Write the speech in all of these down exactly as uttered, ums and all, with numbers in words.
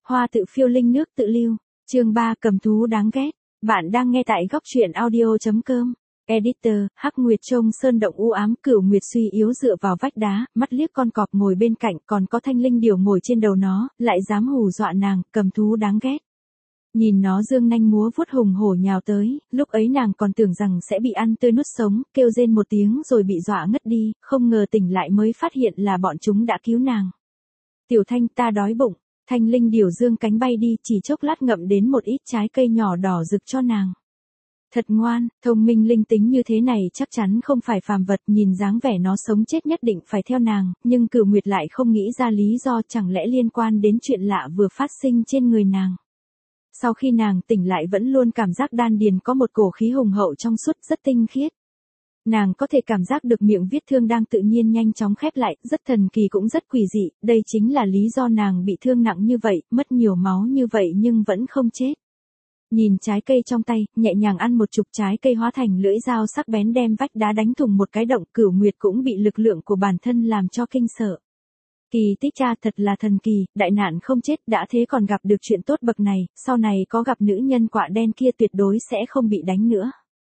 Hoa tự phiêu linh nước tự lưu. Chương ba cầm thú đáng ghét. Bạn đang nghe tại góc truyện audio chấm com. Editor, Hắc Nguyệt trông sơn động u ám, Cửu Nguyệt suy yếu dựa vào vách đá, mắt liếc con cọp ngồi bên cạnh, còn có thanh linh điểu ngồi trên đầu nó, lại dám hù dọa nàng, cầm thú đáng ghét. Nhìn nó dương nanh múa vuốt hùng hổ nhào tới, lúc ấy nàng còn tưởng rằng sẽ bị ăn tươi nuốt sống, kêu rên một tiếng rồi bị dọa ngất đi, không ngờ tỉnh lại mới phát hiện là bọn chúng đã cứu nàng. Tiểu Thanh, ta đói bụng. Thanh linh điểu dương cánh bay đi, chỉ chốc lát ngậm đến một ít trái cây nhỏ đỏ rực cho nàng. Thật ngoan, thông minh linh tính như thế này chắc chắn không phải phàm vật, nhìn dáng vẻ nó sống chết nhất định phải theo nàng, nhưng Cửu Nguyệt lại không nghĩ ra lý do, chẳng lẽ liên quan đến chuyện lạ vừa phát sinh trên người nàng. Sau khi nàng tỉnh lại vẫn luôn cảm giác đan điền có một cổ khí hùng hậu trong suốt rất tinh khiết. Nàng có thể cảm giác được miệng vết thương đang tự nhiên nhanh chóng khép lại, rất thần kỳ cũng rất quỷ dị, đây chính là lý do nàng bị thương nặng như vậy, mất nhiều máu như vậy nhưng vẫn không chết. Nhìn trái cây trong tay, nhẹ nhàng ăn một chục trái cây hóa thành lưỡi dao sắc bén đem vách đá đánh thủng một cái động, Cửu Nguyệt cũng bị lực lượng của bản thân làm cho kinh sợ. Kỳ tích cha, thật là thần kỳ, đại nạn không chết đã thế còn gặp được chuyện tốt bậc này, sau này có gặp nữ nhân quạ đen kia tuyệt đối sẽ không bị đánh nữa.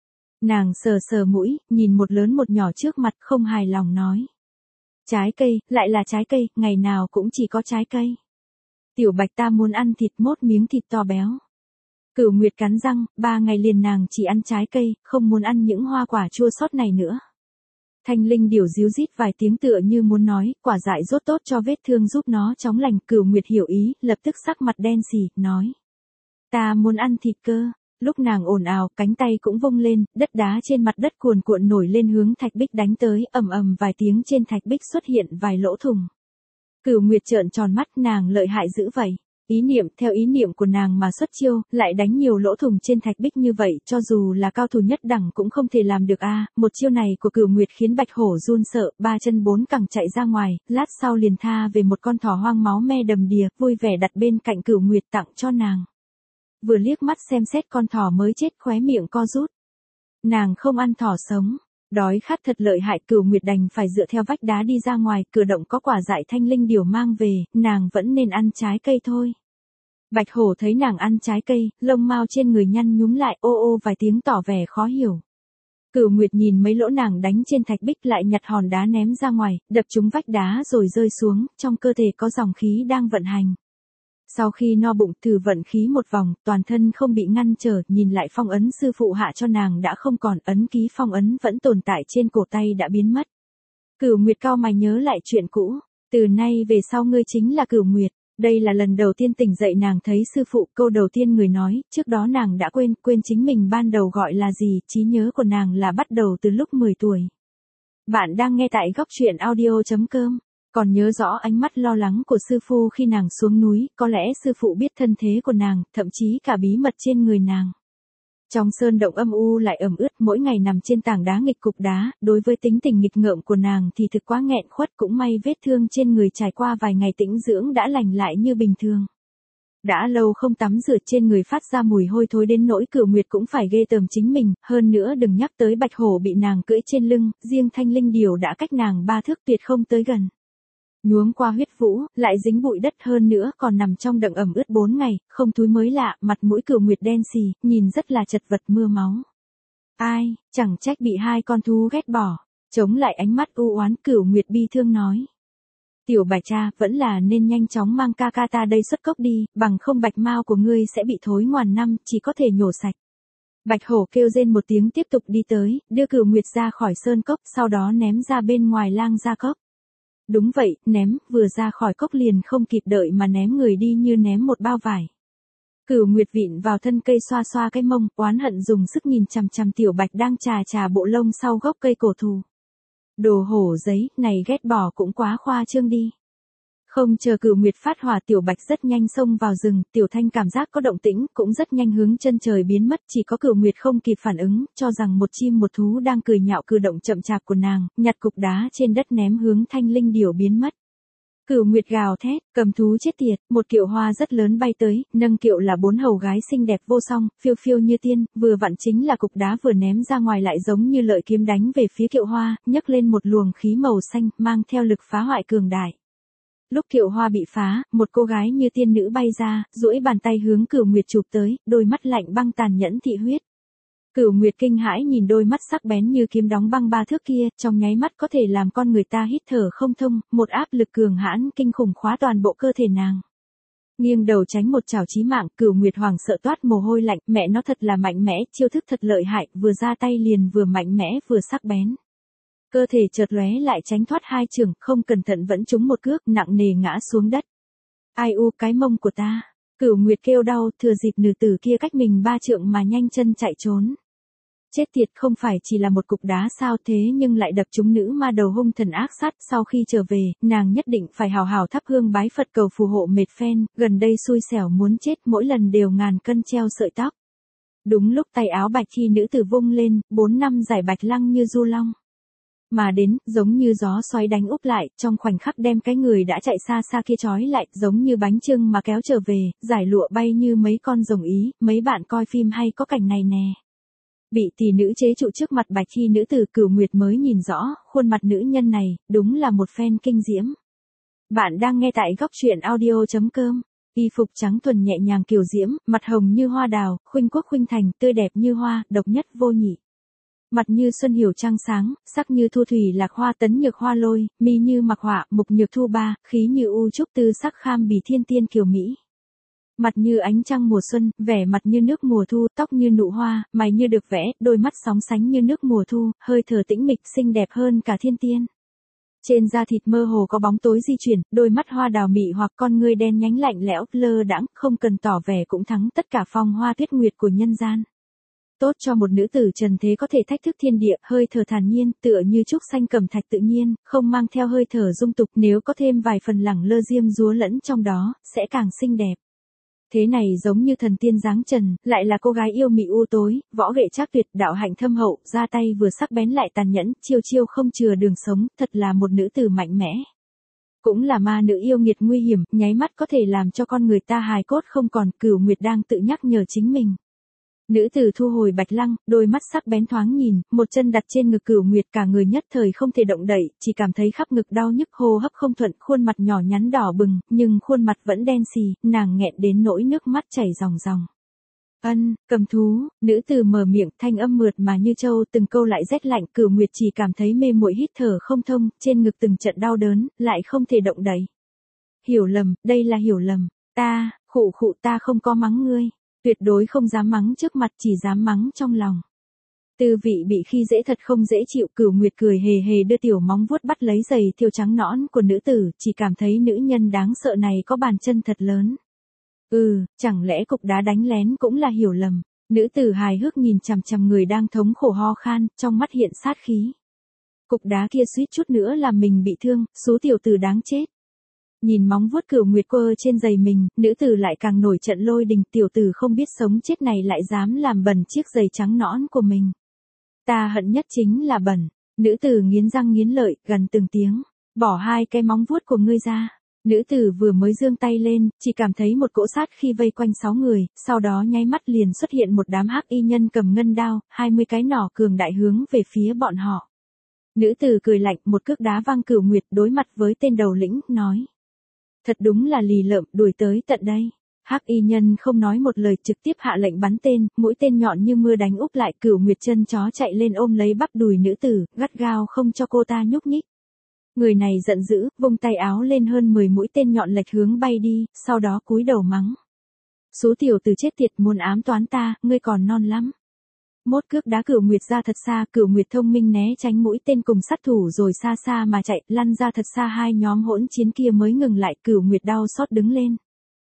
Nàng sờ sờ mũi, nhìn một lớn một nhỏ trước mặt, không hài lòng nói. Trái cây, lại là trái cây, ngày nào cũng chỉ có trái cây. Tiểu Bạch, ta muốn ăn thịt, mốt miếng thịt to béo. Cửu Nguyệt cắn răng, ba ngày liền nàng chỉ ăn trái cây, không muốn ăn những hoa quả chua xót này nữa. Thanh linh điểu díu rít vài tiếng tựa như muốn nói, quả dại rốt tốt cho vết thương giúp nó chóng lành. Cửu Nguyệt hiểu ý, lập tức sắc mặt đen xì, nói. Ta muốn ăn thịt cơ. Lúc nàng ồn ào, cánh tay cũng vung lên, đất đá trên mặt đất cuồn cuộn nổi lên hướng thạch bích đánh tới, ầm ầm vài tiếng trên thạch bích xuất hiện vài lỗ thủng. Cửu Nguyệt trợn tròn mắt, nàng lợi hại dữ vậy. Ý niệm theo ý niệm của nàng mà xuất chiêu, lại đánh nhiều lỗ thủng trên thạch bích như vậy, cho dù là cao thủ nhất đẳng cũng không thể làm được a. À, một chiêu này của Cửu Nguyệt khiến Bạch Hổ run sợ, ba chân bốn cẳng chạy ra ngoài, lát sau liền tha về một con thỏ hoang máu me đầm đìa, vui vẻ đặt bên cạnh Cửu Nguyệt tặng cho nàng. Vừa liếc mắt xem xét con thỏ mới chết, khóe miệng co rút. Nàng không ăn thỏ sống, đói khát thật lợi hại. Cửu Nguyệt đành phải dựa theo vách đá đi ra ngoài, cửa động có quả dại thanh linh điểu mang về, nàng vẫn nên ăn trái cây thôi. Bạch Hổ thấy nàng ăn trái cây, lông mao trên người nhăn nhúm lại, ô ô vài tiếng tỏ vẻ khó hiểu. Cửu Nguyệt nhìn mấy lỗ nàng đánh trên thạch bích lại nhặt hòn đá ném ra ngoài, đập trúng vách đá rồi rơi xuống, trong cơ thể có dòng khí đang vận hành. Sau khi no bụng thử vận khí một vòng, toàn thân không bị ngăn trở, nhìn lại phong ấn sư phụ hạ cho nàng đã không còn, ấn ký phong ấn vẫn tồn tại trên cổ tay đã biến mất. Cửu Nguyệt cau mày nhớ lại chuyện cũ, từ nay về sau ngươi chính là Cửu Nguyệt. Đây là lần đầu tiên tỉnh dậy nàng thấy sư phụ, câu đầu tiên người nói, trước đó nàng đã quên, quên chính mình ban đầu gọi là gì, trí nhớ của nàng là bắt đầu từ lúc mười tuổi. Bạn đang nghe tại góc truyện audio chấm com. Còn nhớ rõ ánh mắt lo lắng của sư phụ khi nàng xuống núi, có lẽ sư phụ biết thân thế của nàng, thậm chí cả bí mật trên người nàng. Trong sơn động âm u lại ẩm ướt, mỗi ngày nằm trên tảng đá nghịch cục đá, đối với tính tình nghịch ngợm của nàng thì thực quá nghẹn khuất, cũng may vết thương trên người trải qua vài ngày tĩnh dưỡng đã lành lại như bình thường. Đã lâu không tắm rửa, trên người phát ra mùi hôi thối đến nỗi Cửu Nguyệt cũng phải ghê tởm chính mình, hơn nữa đừng nhắc tới Bạch Hổ bị nàng cưỡi trên lưng, riêng thanh linh điểu đã cách nàng ba thước tuyệt không tới gần. Nhuốm qua huyết vũ, lại dính bụi đất, hơn nữa còn nằm trong động ẩm ướt bốn ngày, không thúi mới lạ, mặt mũi Cửu Nguyệt đen xì, nhìn rất là chật vật mưa máu. Ai, chẳng trách bị hai con thú ghét bỏ. Chống lại ánh mắt u oán, Cửu Nguyệt bi thương nói. Tiểu Bạch cha, vẫn là nên nhanh chóng mang ca ca ta đây xuất cốc đi, bằng không bạch mao của ngươi sẽ bị thối ngoằn năm, chỉ có thể nhổ sạch. Bạch Hổ kêu rên một tiếng tiếp tục đi tới, đưa Cửu Nguyệt ra khỏi sơn cốc, sau đó ném ra bên ngoài lang gia cốc. Đúng vậy, ném, vừa ra khỏi cốc liền không kịp đợi mà ném người đi như ném một bao vải. Cửu Nguyệt vịn vào thân cây xoa xoa cái mông, oán hận dùng sức nhìn chằm chằm Tiểu Bạch đang chà chà bộ lông sau gốc cây cổ thụ. Đồ hổ giấy, này ghét bỏ cũng quá khoa trương đi. Không chờ Cửu Nguyệt phát hỏa, Tiểu Bạch rất nhanh xông vào rừng, Tiểu Thanh cảm giác có động tĩnh, cũng rất nhanh hướng chân trời biến mất, chỉ có Cửu Nguyệt không kịp phản ứng, cho rằng một chim một thú đang cười nhạo cử động chậm chạp của nàng, nhặt cục đá trên đất ném hướng thanh linh điểu biến mất. Cửu Nguyệt gào thét, cầm thú chết tiệt, một kiệu hoa rất lớn bay tới, nâng kiệu là bốn hầu gái xinh đẹp vô song, phiêu phiêu như tiên, vừa vặn chính là cục đá vừa ném ra ngoài lại giống như lợi kiếm đánh về phía kiệu hoa, nhấc lên một luồng khí màu xanh, mang theo lực phá hoại cường đại. Lúc kiệu hoa bị phá, một cô gái như tiên nữ bay ra, duỗi bàn tay hướng Cửu Nguyệt chụp tới, đôi mắt lạnh băng tàn nhẫn thị huyết. Cửu Nguyệt kinh hãi nhìn đôi mắt sắc bén như kiếm đóng băng ba thước kia, trong nháy mắt có thể làm con người ta hít thở không thông, một áp lực cường hãn kinh khủng khóa toàn bộ cơ thể nàng. Nghiêng đầu tránh một chảo chí mạng, Cửu Nguyệt hoàng sợ toát mồ hôi lạnh, mẹ nó thật là mạnh mẽ, chiêu thức thật lợi hại, vừa ra tay liền vừa mạnh mẽ vừa sắc bén. Cơ thể chợt lóe lại tránh thoát hai chưởng, không cẩn thận vẫn trúng một cước, nặng nề ngã xuống đất. Ai u cái mông của ta. Cửu Nguyệt kêu đau, thừa dịp nữ tử kia cách mình ba trượng mà nhanh chân chạy trốn. Chết tiệt, không phải chỉ là một cục đá sao, thế nhưng lại đập trúng nữ ma đầu hung thần ác sát. Sau khi trở về, nàng nhất định phải hào hào thắp hương bái Phật cầu phù hộ mệt phen, gần đây xui xẻo muốn chết, mỗi lần đều ngàn cân treo sợi tóc. Đúng lúc tay áo bạch khi nữ tử vung lên, bốn năm giải bạch lăng như du long mà đến, giống như gió xoáy đánh úp lại, trong khoảnh khắc đem cái người đã chạy xa xa kia trói lại, giống như bánh chưng mà kéo trở về, giải lụa bay như mấy con rồng Ý. Mấy bạn coi phim hay có cảnh này nè. Bị tỷ nữ chế trụ trước mặt bạch khi nữ tử, Cửu Nguyệt mới nhìn rõ, khuôn mặt nữ nhân này, đúng là một phen kinh diễm. Bạn đang nghe tại góc truyện audio chấm com. Y phục trắng thuần nhẹ nhàng kiều diễm, mặt hồng như hoa đào, khuynh quốc khuynh thành, tươi đẹp như hoa, độc nhất vô nhị. Mặt như xuân hiểu trăng sáng, sắc như thu thủy lạc hoa, tấn nhược hoa lôi, mi như mặc họa, mục nhược thu ba, khí như u trúc tư sắc kham bì thiên tiên kiều mỹ. Mặt như ánh trăng mùa xuân, vẻ mặt như nước mùa thu, tóc như nụ hoa, mày như được vẽ, đôi mắt sóng sánh như nước mùa thu, hơi thở tĩnh mịch xinh đẹp hơn cả thiên tiên. Trên da thịt mơ hồ có bóng tối di chuyển, đôi mắt hoa đào mị hoặc con ngươi đen nhánh lạnh lẽo, lơ đãng, không cần tỏ vẻ cũng thắng tất cả phong hoa tuyết nguyệt của nhân gian. Tốt cho một nữ tử trần thế có thể thách thức thiên địa, hơi thở thản nhiên, tựa như trúc xanh cẩm thạch tự nhiên, không mang theo hơi thở dung tục, nếu có thêm vài phần lẳng lơ diêm dúa lẫn trong đó, sẽ càng xinh đẹp. Thế này giống như thần tiên dáng trần, lại là cô gái yêu mị u tối, võ nghệ trác tuyệt, đạo hạnh thâm hậu, ra tay vừa sắc bén lại tàn nhẫn, chiêu chiêu không chừa đường sống, thật là một nữ tử mạnh mẽ. Cũng là ma nữ yêu nghiệt nguy hiểm, nháy mắt có thể làm cho con người ta hài cốt không còn. Cửu Nguyệt đang tự nhắc nhở chính mình. Nữ tử thu hồi bạch lăng, đôi mắt sắc bén thoáng nhìn, một chân đặt trên ngực Cửu Nguyệt, cả người nhất thời không thể động đậy, chỉ cảm thấy khắp ngực đau nhức, hô hấp không thuận, khuôn mặt nhỏ nhắn đỏ bừng, nhưng khuôn mặt vẫn đen xì, nàng nghẹn đến nỗi nước mắt chảy ròng ròng. Ân, cầm thú, nữ tử mở miệng, thanh âm mượt mà như châu, từng câu lại rét lạnh. Cửu Nguyệt chỉ cảm thấy mê muội hít thở không thông, trên ngực từng trận đau đớn, lại không thể động đậy. Hiểu lầm, đây là hiểu lầm, ta, khụ khụ ta không có mắng ngươi. Tuyệt đối không dám mắng trước mặt, chỉ dám mắng trong lòng. Tư vị bị khi dễ thật không dễ chịu. Cửu Nguyệt cười hề hề đưa tiểu móng vuốt bắt lấy giày thêu trắng nõn của nữ tử, chỉ cảm thấy nữ nhân đáng sợ này có bàn chân thật lớn. Ừ, chẳng lẽ cục đá đánh lén cũng là hiểu lầm. Nữ tử hài hước nhìn chằm chằm người đang thống khổ ho khan, trong mắt hiện sát khí. Cục đá kia suýt chút nữa làm mình bị thương, số tiểu tử đáng chết. Nhìn móng vuốt Cửu Nguyệt quơ trên giày mình, nữ tử lại càng nổi trận lôi đình, tiểu tử không biết sống chết này lại dám làm bẩn chiếc giày trắng nõn của mình. Ta hận nhất chính là bẩn. Nữ tử nghiến răng nghiến lợi, gần từng tiếng. Bỏ hai cái móng vuốt của ngươi ra. Nữ tử vừa mới giương tay lên, chỉ cảm thấy một cỗ sát khi vây quanh sáu người, sau đó nháy mắt liền xuất hiện một đám hắc y nhân cầm ngân đao, hai mươi cái nỏ cường đại hướng về phía bọn họ. Nữ tử cười lạnh, một cước đá văng Cửu Nguyệt, đối mặt với tên đầu lĩnh, nói. Thật đúng là lì lợm, đuổi tới tận đây. Hắc y nhân không nói một lời, trực tiếp hạ lệnh bắn tên, mũi tên nhọn như mưa đánh úp lại. Cửu Nguyệt chân chó chạy lên ôm lấy bắp đùi nữ tử, gắt gao không cho cô ta nhúc nhích. Người này giận dữ, vung tay áo lên, hơn mười mũi tên nhọn lệch hướng bay đi, sau đó cúi đầu mắng. Số tiểu tử chết tiệt, muốn ám toán ta, ngươi còn non lắm. Mốt cước đá Cửu Nguyệt ra thật xa. Cửu Nguyệt thông minh né tránh mũi tên cùng sát thủ rồi xa xa mà chạy, lăn ra thật xa. Hai nhóm hỗn chiến kia mới ngừng lại. Cửu Nguyệt đau xót đứng lên.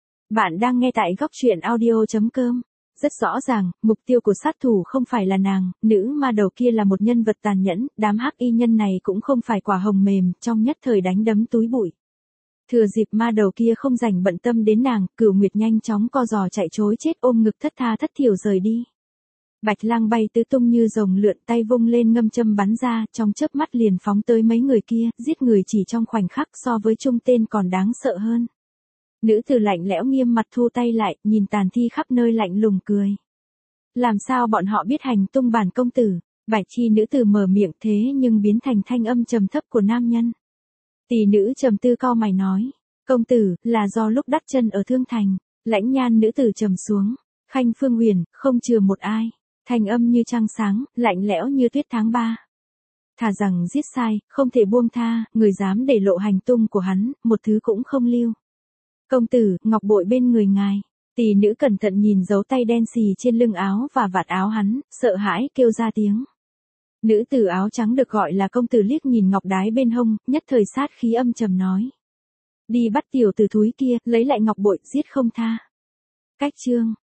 Bạn đang nghe tại góc truyện audio chấm com. Rất rõ ràng, mục tiêu của sát thủ không phải là nàng, nữ ma đầu kia là một nhân vật tàn nhẫn, đám hắc y nhân này cũng không phải quả hồng mềm, trong nhất thời đánh đấm túi bụi. Thừa dịp ma đầu kia không rảnh bận tâm đến nàng, Cửu Nguyệt nhanh chóng co giò chạy trối chết, ôm ngực thất tha thất thiểu rời đi. Bạch lang bay tứ tung như rồng lượn, tay vung lên ngâm châm bắn ra, trong chớp mắt liền phóng tới mấy người kia, giết người chỉ trong khoảnh khắc, so với trung tên còn đáng sợ hơn. Nữ tử lạnh lẽo nghiêm mặt thu tay lại, nhìn tàn thi khắp nơi lạnh lùng cười. Làm sao bọn họ biết hành tung bản công tử? Bạch chi nữ tử mở miệng, thế nhưng biến thành thanh âm trầm thấp của nam nhân. Tỷ nữ trầm tư cau mày nói, Công tử, là do lúc đắt chân ở Thương Thành, lãnh nhan nữ tử trầm xuống, Khanh Phương Huyền, không chừa một ai, thanh âm như trăng sáng, lạnh lẽo như tuyết tháng ba. Thà rằng giết sai, không thể buông tha, người dám để lộ hành tung của hắn, một thứ cũng không lưu. Công tử, ngọc bội bên người ngài. Tỷ nữ cẩn thận nhìn dấu tay đen xì trên lưng áo và vạt áo hắn, sợ hãi kêu ra tiếng. Nữ tử áo trắng được gọi là công tử liếc nhìn ngọc đái bên hông, nhất thời sát khí âm trầm nói. Đi bắt tiểu tử thúi kia, lấy lại ngọc bội, giết không tha. Cách chương.